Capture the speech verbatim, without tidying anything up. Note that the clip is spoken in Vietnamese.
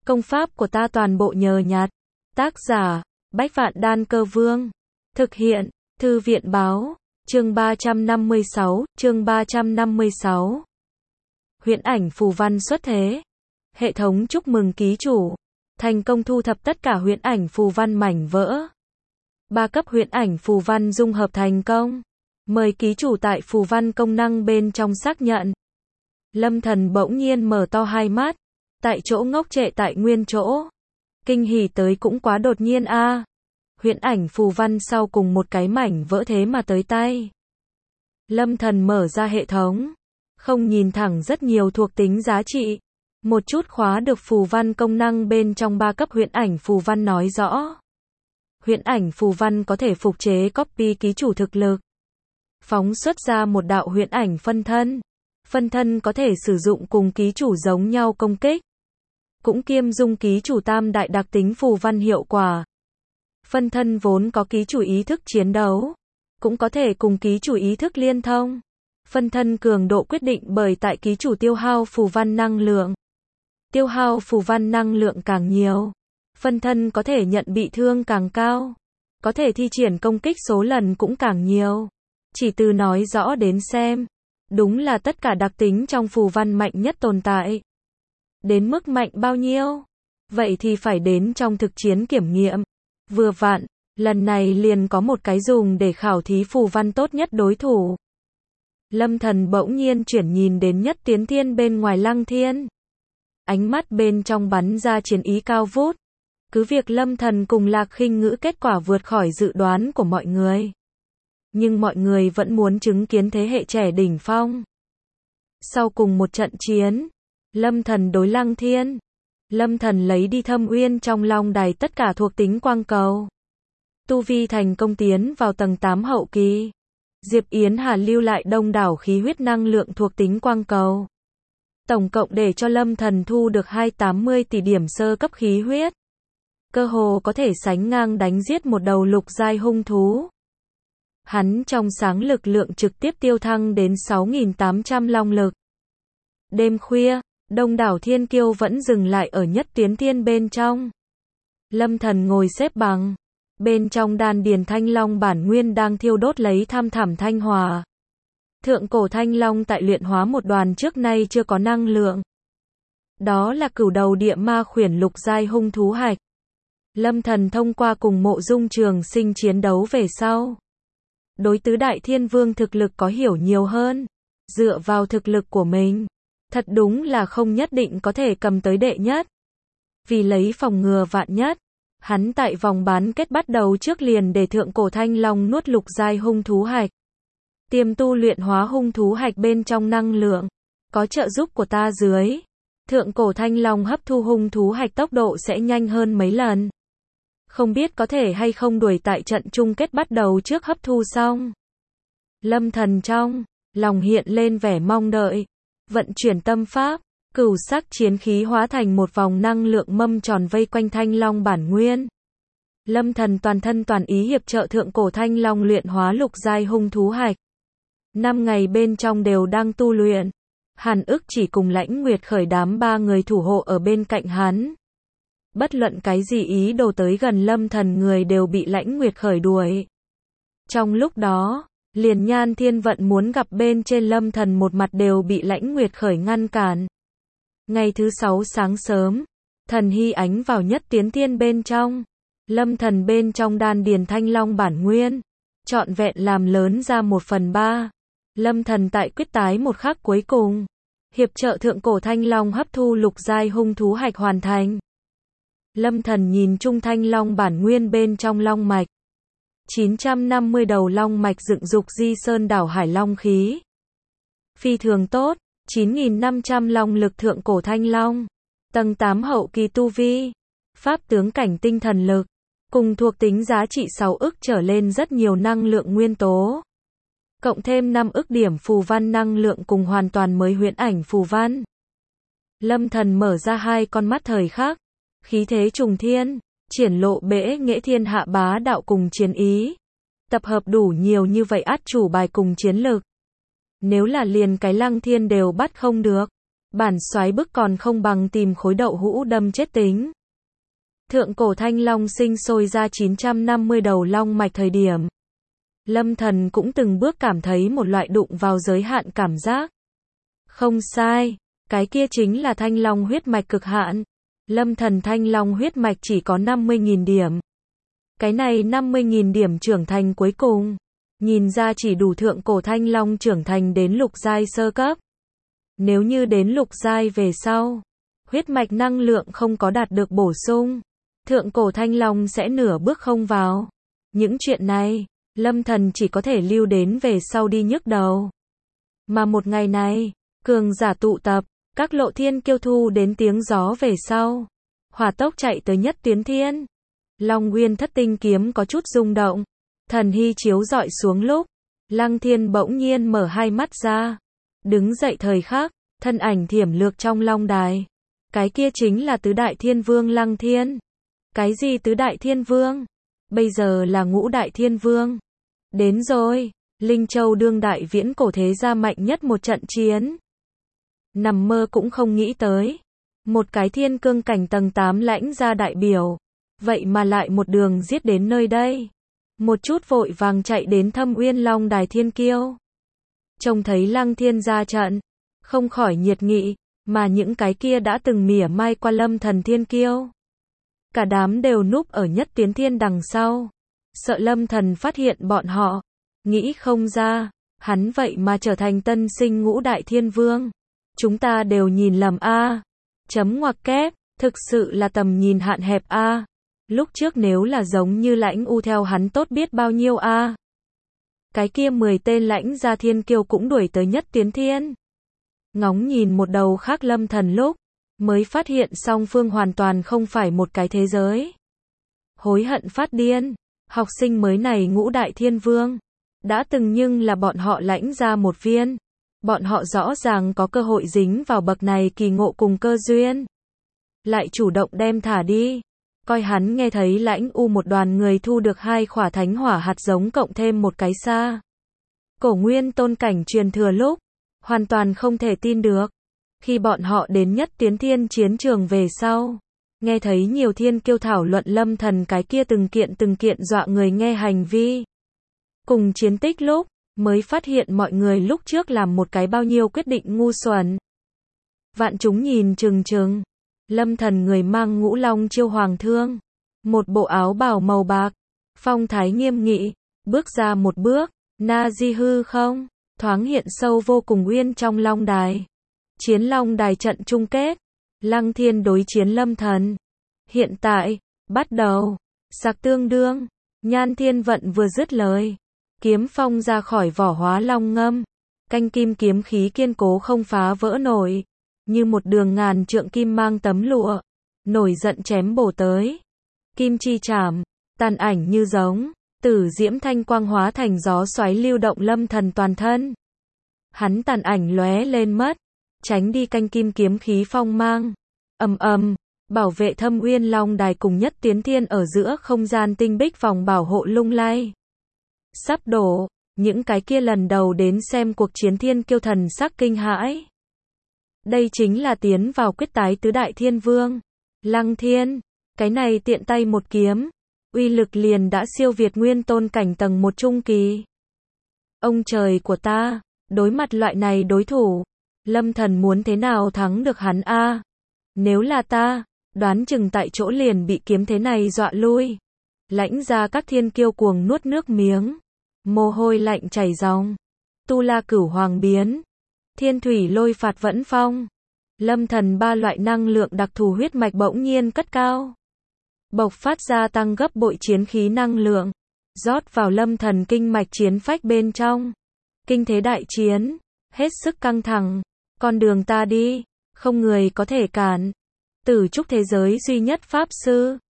Công pháp của ta toàn bộ nhờ nhặt. Tác giả, Bách Vạn Đan Cơ Vương. Thực hiện, Thư viện Báo. Chương ba trăm năm mươi sáu, chương ba trăm năm mươi sáu. Huyễn ảnh phù văn xuất thế. Hệ thống chúc mừng ký chủ. Thành công thu thập tất cả huyễn ảnh phù văn mảnh vỡ. Ba cấp huyễn ảnh phù văn dung hợp thành công. Mời ký chủ tại phù văn công năng bên trong xác nhận. Lâm Thần bỗng nhiên mở to hai mắt. Tại chỗ ngốc trệ tại nguyên chỗ. Kinh hỉ tới cũng quá đột nhiên a. À. Huyễn ảnh phù văn sau cùng một cái mảnh vỡ thế mà tới tay. Lâm Thần mở ra hệ thống. Không nhìn thẳng rất nhiều thuộc tính giá trị. Một chút khóa được phù văn công năng bên trong ba cấp huyễn ảnh phù văn nói rõ. Huyễn ảnh phù văn có thể phục chế copy ký chủ thực lực. Phóng xuất ra một đạo huyễn ảnh phân thân. Phân thân có thể sử dụng cùng ký chủ giống nhau công kích. Cũng kiêm dung ký chủ tam đại đặc tính phù văn hiệu quả. Phân thân vốn có ký chủ ý thức chiến đấu. Cũng có thể cùng ký chủ ý thức liên thông. Phân thân cường độ quyết định bởi tại ký chủ tiêu hao phù văn năng lượng. Tiêu hao phù văn năng lượng càng nhiều. Phân thân có thể nhận bị thương càng cao. Có thể thi triển công kích số lần cũng càng nhiều. Chỉ từ nói rõ đến xem. Đúng là tất cả đặc tính trong phù văn mạnh nhất tồn tại. Đến mức mạnh bao nhiêu? Vậy thì phải đến trong thực chiến kiểm nghiệm. Vừa vặn, lần này liền có một cái dùng để khảo thí phù văn tốt nhất đối thủ. Lâm Thần bỗng nhiên chuyển nhìn đến Nhất Tiến Thiên bên ngoài Lăng Thiên. Ánh mắt bên trong bắn ra chiến ý cao vút. Cứ việc Lâm Thần cùng Lạc Khinh Ngữ kết quả vượt khỏi dự đoán của mọi người. Nhưng mọi người vẫn muốn chứng kiến thế hệ trẻ đỉnh phong. Sau cùng một trận chiến, Lâm Thần đối Lăng Thiên. Lâm Thần lấy đi Thâm Uyên trong Long Đài tất cả thuộc tính quang cầu. Tu vi thành công tiến vào tầng tám hậu kỳ. Diệp Yến Hà lưu lại đông đảo khí huyết năng lượng thuộc tính quang cầu. Tổng cộng để cho Lâm Thần thu được hai trăm tám mươi tỷ điểm sơ cấp khí huyết. Cơ hồ có thể sánh ngang đánh giết một đầu lục giai hung thú. Hắn trong sáng lực lượng trực tiếp tiêu thăng đến sáu nghìn tám trăm long lực. Đêm khuya, đông đảo thiên kiêu vẫn dừng lại ở Nhất Tiến Thiên bên trong. Lâm Thần ngồi xếp bằng. Bên trong đan điền thanh long bản nguyên đang thiêu đốt lấy tham thẳm thanh hòa. Thượng cổ thanh long tại luyện hóa một đoàn trước nay chưa có năng lượng. Đó là cửu đầu địa ma khuyển lục giai hung thú hạch. Lâm Thần thông qua cùng Mộ Dung Trường Sinh chiến đấu về sau. Đối tứ đại thiên vương thực lực có hiểu nhiều hơn. Dựa vào thực lực của mình. Thật đúng là không nhất định có thể cầm tới đệ nhất. Vì lấy phòng ngừa vạn nhất. Hắn tại vòng bán kết bắt đầu trước liền để thượng cổ thanh long nuốt lục giai hung thú hạch. Tiềm tu luyện hóa hung thú hạch bên trong năng lượng. Có trợ giúp của ta dưới. Thượng cổ thanh long hấp thu hung thú hạch tốc độ sẽ nhanh hơn mấy lần. Không biết có thể hay không đuổi tại trận chung kết bắt đầu trước hấp thu xong. Lâm Thần trong lòng hiện lên vẻ mong đợi. Vận chuyển tâm pháp. Cửu sắc chiến khí hóa thành một vòng năng lượng mâm tròn vây quanh thanh long bản nguyên. Lâm Thần toàn thân toàn ý hiệp trợ thượng cổ thanh long luyện hóa lục giai hung thú hạch. Năm ngày bên trong đều đang tu luyện. Hàn Ức chỉ cùng Lãnh Nguyệt khởi đám ba người thủ hộ ở bên cạnh hắn. Bất luận cái gì ý đồ tới gần Lâm Thần người đều bị Lãnh Nguyệt khởi đuổi. Trong lúc đó, liền Nhan Thiên Vận muốn gặp bên trên Lâm Thần một mặt đều bị Lãnh Nguyệt khởi ngăn cản. Ngày thứ sáu sáng sớm, Thần Hy ánh vào Nhất Tiến Thiên bên trong. Lâm Thần bên trong đan điền thanh long bản nguyên. Trọn vẹn làm lớn ra một phần ba. Lâm Thần tại quyết tái một khắc cuối cùng. Hiệp trợ thượng cổ thanh long hấp thu lục giai hung thú hạch hoàn thành. Lâm Thần nhìn chung thanh long bản nguyên bên trong long mạch. chín trăm năm mươi đầu long mạch dựng dục di sơn đảo hải long khí. Phi thường tốt. chín nghìn năm trăm long lực thượng cổ thanh long. Tầng tám hậu kỳ tu vi. Pháp tướng cảnh tinh thần lực. Cùng thuộc tính giá trị sáu ức trở lên rất nhiều năng lượng nguyên tố. Cộng thêm năm ức điểm phù văn năng lượng cùng hoàn toàn mới huyễn ảnh phù văn. Lâm Thần mở ra hai con mắt thời khắc. Khí thế trùng thiên. Triển lộ bể nghệ thiên hạ bá đạo cùng chiến ý. Tập hợp đủ nhiều như vậy át chủ bài cùng chiến lực. Nếu là liền cái Lăng Thiên đều bắt không được. Bản soái bức còn không bằng tìm khối đậu hũ đâm chết tính. Thượng cổ thanh long sinh sôi ra chín trăm năm mươi đầu long mạch thời điểm. Lâm Thần cũng từng bước cảm thấy một loại đụng vào giới hạn cảm giác. Không sai, cái kia chính là thanh long huyết mạch cực hạn. Lâm Thần thanh long huyết mạch chỉ có năm mươi nghìn điểm. Cái này năm mươi nghìn điểm trưởng thành cuối cùng, nhìn ra chỉ đủ thượng cổ thanh long trưởng thành đến lục giai sơ cấp. Nếu như đến lục giai về sau, huyết mạch năng lượng không có đạt được bổ sung, thượng cổ thanh long sẽ nửa bước không vào. Những chuyện này, Lâm Thần chỉ có thể lưu đến về sau đi nhức đầu. Mà một ngày này, cường giả tụ tập, các lộ thiên kiêu thu đến tiếng gió về sau, hỏa tốc chạy tới nhất tiến thiên. Long Nguyên thất tinh kiếm có chút rung động, thần hy chiếu dọi xuống lúc, Lăng Thiên bỗng nhiên mở hai mắt ra, đứng dậy thời khắc, thân ảnh thiểm lược trong long đài. Cái kia chính là tứ đại thiên vương Lăng Thiên. Cái gì tứ đại thiên vương? Bây giờ là ngũ đại thiên vương. Đến rồi, Linh Châu đương đại viễn cổ thế gia mạnh nhất một trận chiến. Nằm mơ cũng không nghĩ tới. Một cái thiên cương cảnh tầng tám lãnh gia đại biểu. Vậy mà lại một đường giết đến nơi đây. Một chút vội vàng chạy đến Thâm Uyên Long đài thiên kiêu. Trông thấy Lăng Thiên ra trận, không khỏi nhiệt nghị, mà những cái kia đã từng mỉa mai qua Lâm Thần thiên kiêu. Cả đám đều núp ở nhất tiến thiên đằng sau. Sợ Lâm Thần phát hiện bọn họ. Nghĩ không ra, hắn vậy mà trở thành tân sinh ngũ đại thiên vương. Chúng ta đều nhìn lầm a. Chấm ngoặc kép, thực sự là tầm nhìn hạn hẹp a. Lúc trước nếu là giống như Lãnh U theo hắn tốt biết bao nhiêu a. Cái kia mười tên lãnh gia thiên kiêu cũng đuổi tới nhất tiến thiên. Ngóng nhìn một đầu khác Lâm Thần lúc, mới phát hiện song phương hoàn toàn không phải một cái thế giới. Hối hận phát điên, học sinh mới này ngũ đại thiên vương. Đã từng nhưng là bọn họ lãnh ra một viên. Bọn họ rõ ràng có cơ hội dính vào bậc này kỳ ngộ cùng cơ duyên. Lại chủ động đem thả đi. Coi hắn nghe thấy Lãnh U một đoàn người thu được hai khỏa thánh hỏa hạt giống cộng thêm một cái xa. Cổ nguyên tôn cảnh truyền thừa lúc. Hoàn toàn không thể tin được. Khi bọn họ đến nhất tiến thiên chiến trường về sau. Nghe thấy nhiều thiên kiêu thảo luận Lâm Thần cái kia từng kiện từng kiện dọa người nghe hành vi. Cùng chiến tích lúc, mới phát hiện mọi người lúc trước làm một cái bao nhiêu quyết định ngu xuẩn. Vạn chúng nhìn chừng chừng. Lâm Thần người mang ngũ long chiêu hoàng thương. Một bộ áo bào màu bạc. Phong thái nghiêm nghị. Bước ra một bước. Na di hư không. Thoáng hiện sâu vô cùng uyên trong long đài. Chiến long đài trận chung kết. Lăng Thiên đối chiến Lâm Thần. Hiện tại, bắt đầu. Sạc tương đương. Nhan Thiên Vận vừa dứt lời. Kiếm phong ra khỏi vỏ hóa long ngâm. Canh kim kiếm khí kiên cố không phá vỡ nổi. Như một đường ngàn trượng kim mang tấm lụa. Nổi giận chém bổ tới. Kim chi chảm. Tàn ảnh như giống. Tử diễm thanh quang hóa thành gió xoáy lưu động Lâm Thần toàn thân. Hắn tàn ảnh lóe lên mất. Tránh đi canh kim kiếm khí phong mang. Ầm ầm, bảo vệ Thâm Uyên Long đài cùng nhất tiến thiên ở giữa không gian tinh bích vòng bảo hộ lung lay. Sắp đổ, những cái kia lần đầu đến xem cuộc chiến thiên kiêu thần sắc kinh hãi. Đây chính là tiến vào quyết tái tứ đại thiên vương. Lăng Thiên, cái này tiện tay một kiếm, uy lực liền đã siêu việt nguyên tôn cảnh tầng một trung kỳ. Ông trời của ta, đối mặt loại này đối thủ, Lâm Thần muốn thế nào thắng được hắn a? Nếu là ta, đoán chừng tại chỗ liền bị kiếm thế này dọa lui. Lãnh ra các thiên kiêu cuồng nuốt nước miếng. Mồ hôi lạnh chảy ròng. Tu La Cửu Hoàng biến. Thiên thủy lôi phạt vẫn phong. Lâm Thần ba loại năng lượng đặc thù huyết mạch bỗng nhiên cất cao. Bộc phát ra tăng gấp bội chiến khí năng lượng. Rót vào Lâm Thần kinh mạch chiến phách bên trong. Kinh thế đại chiến. Hết sức căng thẳng. Con đường ta đi. Không người có thể cản. Tử trúc thế giới duy nhất pháp sư.